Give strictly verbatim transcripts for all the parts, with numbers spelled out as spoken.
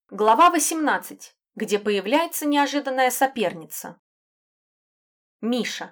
Глава восемнадцать, где появляется неожиданная соперница. Миша.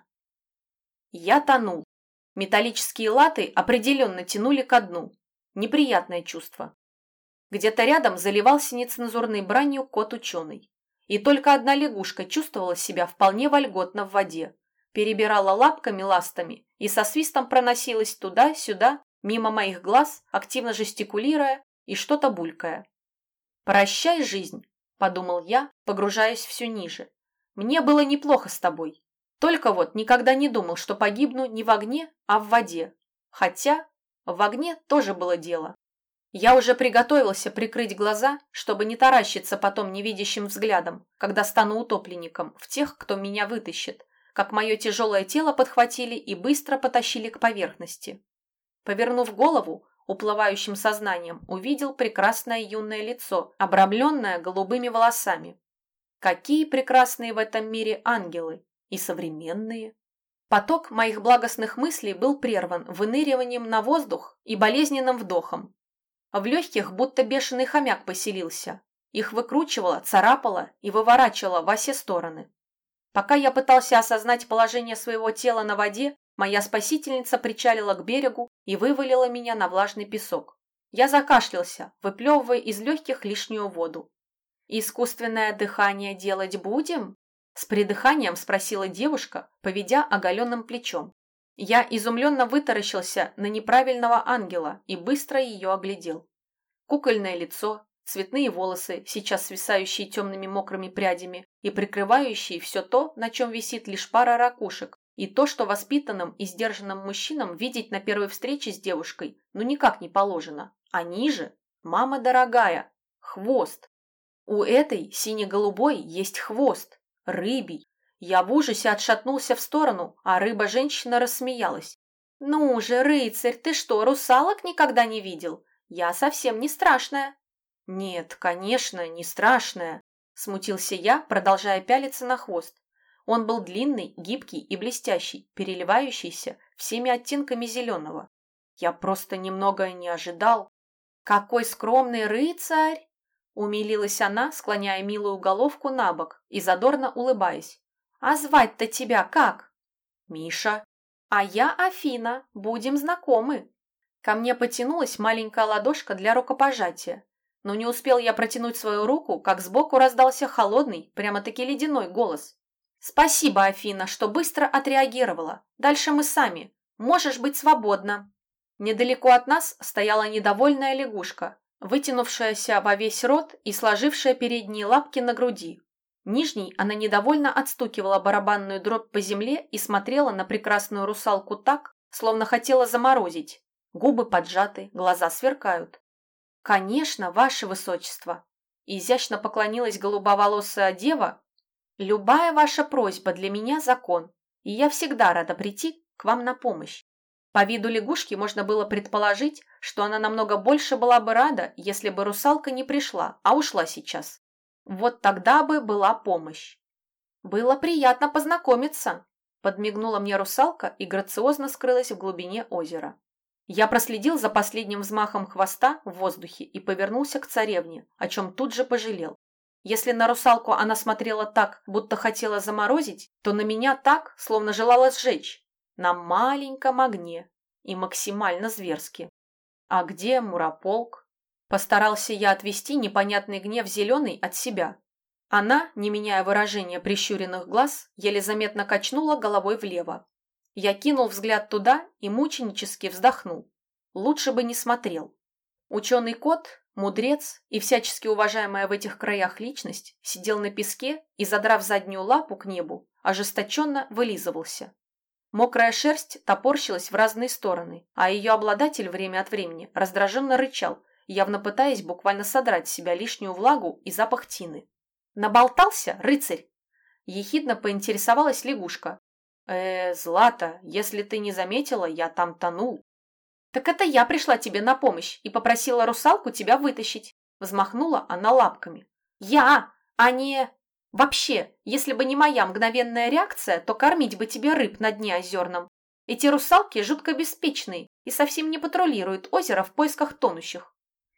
Я тонул. Металлические латы определенно тянули ко дну. Неприятное чувство. Где-то рядом заливался нецензурной бранью кот-ученый. И только одна лягушка чувствовала себя вполне вольготно в воде, перебирала лапками-ластами и со свистом проносилась туда-сюда, мимо моих глаз, активно жестикулируя и что-то булькая. «Прощай, жизнь», — подумал я, погружаясь все ниже. «Мне было неплохо с тобой. Только вот никогда не думал, что погибну не в огне, а в воде. Хотя в огне тоже было дело. Я уже приготовился прикрыть глаза, чтобы не таращиться потом невидящим взглядом, когда стану утопленником в тех, кто меня вытащит, как мое тяжелое тело подхватили и быстро потащили к поверхности. Повернув голову, уплывающим сознанием увидел прекрасное юное лицо, обрамленное голубыми волосами. Какие прекрасные в этом мире ангелы! И современные! Поток моих благостных мыслей был прерван выныриванием на воздух и болезненным вдохом. В легких будто бешеный хомяк поселился. Их выкручивало, царапало и выворачивало во все стороны. Пока я пытался осознать положение своего тела на воде, моя спасительница причалила к берегу и вывалила меня на влажный песок. Я закашлялся, выплевывая из легких лишнюю воду. «Искусственное дыхание делать будем?» С придыханием спросила девушка, поведя оголенным плечом. Я изумленно вытаращился на неправильного ангела и быстро ее оглядел. Кукольное лицо, цветные волосы, сейчас свисающие темными мокрыми прядями и прикрывающие все то, на чем висит лишь пара ракушек, и то, что воспитанным и сдержанным мужчинам видеть на первой встрече с девушкой ну никак не положено. А ниже, мама дорогая, хвост. У этой сине-голубой есть хвост, рыбий. Я в ужасе отшатнулся в сторону, а рыба-женщина рассмеялась. «Ну же, рыцарь, ты что, русалок никогда не видел? Я совсем не страшная». «Нет, конечно, не страшная», – смутился я, продолжая пялиться на хвост. Он был длинный, гибкий и блестящий, переливающийся всеми оттенками зеленого. Я просто немного не ожидал. «Какой скромный рыцарь!» – умилилась она, склоняя милую головку на бок и задорно улыбаясь. «А звать-то тебя как?» «Миша». «А я Афина, будем знакомы». Ко мне потянулась маленькая ладошка для рукопожатия, но не успел я протянуть свою руку, как сбоку раздался холодный, прямо-таки ледяной голос. «Спасибо, Афина, что быстро отреагировала. Дальше мы сами. Можешь быть свободна». Недалеко от нас стояла недовольная лягушка, вытянувшаяся во весь рот и сложившая передние лапки на груди. Нижней она недовольно отстукивала барабанную дробь по земле и смотрела на прекрасную русалку так, словно хотела заморозить. Губы поджаты, глаза сверкают. «Конечно, ваше высочество!» Изящно поклонилась голубоволосая дева. «Любая ваша просьба для меня закон, и я всегда рада прийти к вам на помощь». По виду лягушки можно было предположить, что она намного больше была бы рада, если бы русалка не пришла, а ушла сейчас. Вот тогда бы была помощь. «Было приятно познакомиться», – подмигнула мне русалка и грациозно скрылась в глубине озера. Я проследил за последним взмахом хвоста в воздухе и повернулся к царевне, о чем тут же пожалел. Если на русалку она смотрела так, будто хотела заморозить, то на меня так, словно желала сжечь. На маленьком огне. И максимально зверски. А где Мурополк? Постарался я отвести непонятный гнев зеленый от себя. Она, не меняя выражения прищуренных глаз, еле заметно качнула головой влево. Я кинул взгляд туда и мученически вздохнул. Лучше бы не смотрел. Ученый кот, мудрец и всячески уважаемая в этих краях личность сидел на песке и, задрав заднюю лапу к небу, ожесточенно вылизывался. Мокрая шерсть топорщилась в разные стороны, а ее обладатель время от времени раздраженно рычал, явно пытаясь буквально содрать с себя лишнюю влагу и запах тины. «Наболтался, рыцарь?» Ехидно поинтересовалась лягушка. «Э, Злата, если ты не заметила, я там тонул». «Так это я пришла тебе на помощь и попросила русалку тебя вытащить», взмахнула она лапками. «Я, а не... Вообще, если бы не моя мгновенная реакция, то кормить бы тебе рыб на дне озерном. Эти русалки жутко беспечные и совсем не патрулируют озеро в поисках тонущих».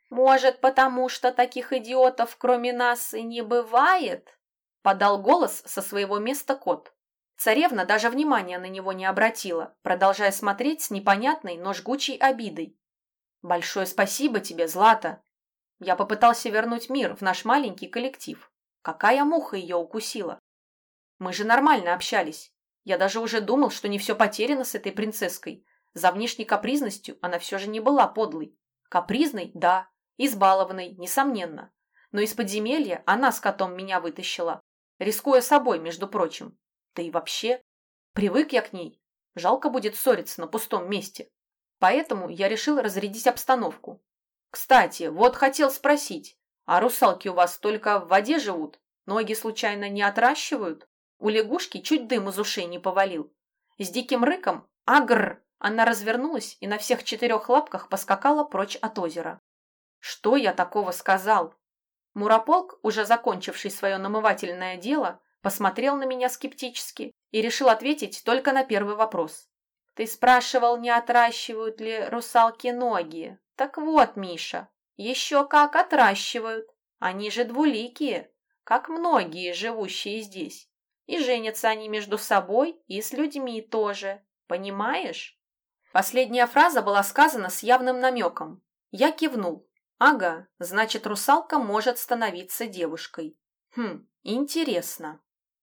Может, потому что таких идиотов кроме нас и не бывает? Подал голос со своего места кот. Царевна даже внимания на него не обратила, продолжая смотреть с непонятной, но жгучей обидой. «Большое спасибо тебе, Злата!» Я попытался вернуть мир в наш маленький коллектив. Какая муха ее укусила? Мы же нормально общались. Я даже уже думал, что не все потеряно с этой принцесской. За внешней капризностью она все же не была подлой. Капризной – да, избалованной, несомненно. Но из подземелья она с котом меня вытащила. Рискуя собой, между прочим. Да и вообще, привык я к ней. Жалко будет ссориться на пустом месте. Поэтому я решил разрядить обстановку. Кстати, вот хотел спросить, а русалки у вас только в воде живут? Ноги случайно не отращивают? У лягушки чуть дым из ушей не повалил. С диким рыком «Агрр!» она развернулась и на всех четырех лапках поскакала прочь от озера. Что я такого сказал? Мурополк, уже закончивший свое намывательное дело, посмотрел на меня скептически и решил ответить только на первый вопрос. Ты спрашивал, не отращивают ли русалки ноги? Так вот, Миша, еще как отращивают. Они же двуликие, как многие, живущие здесь. И женятся они между собой и с людьми тоже. Понимаешь? Последняя фраза была сказана с явным намеком. Я кивнул. Ага, значит, русалка может становиться девушкой. Хм, интересно.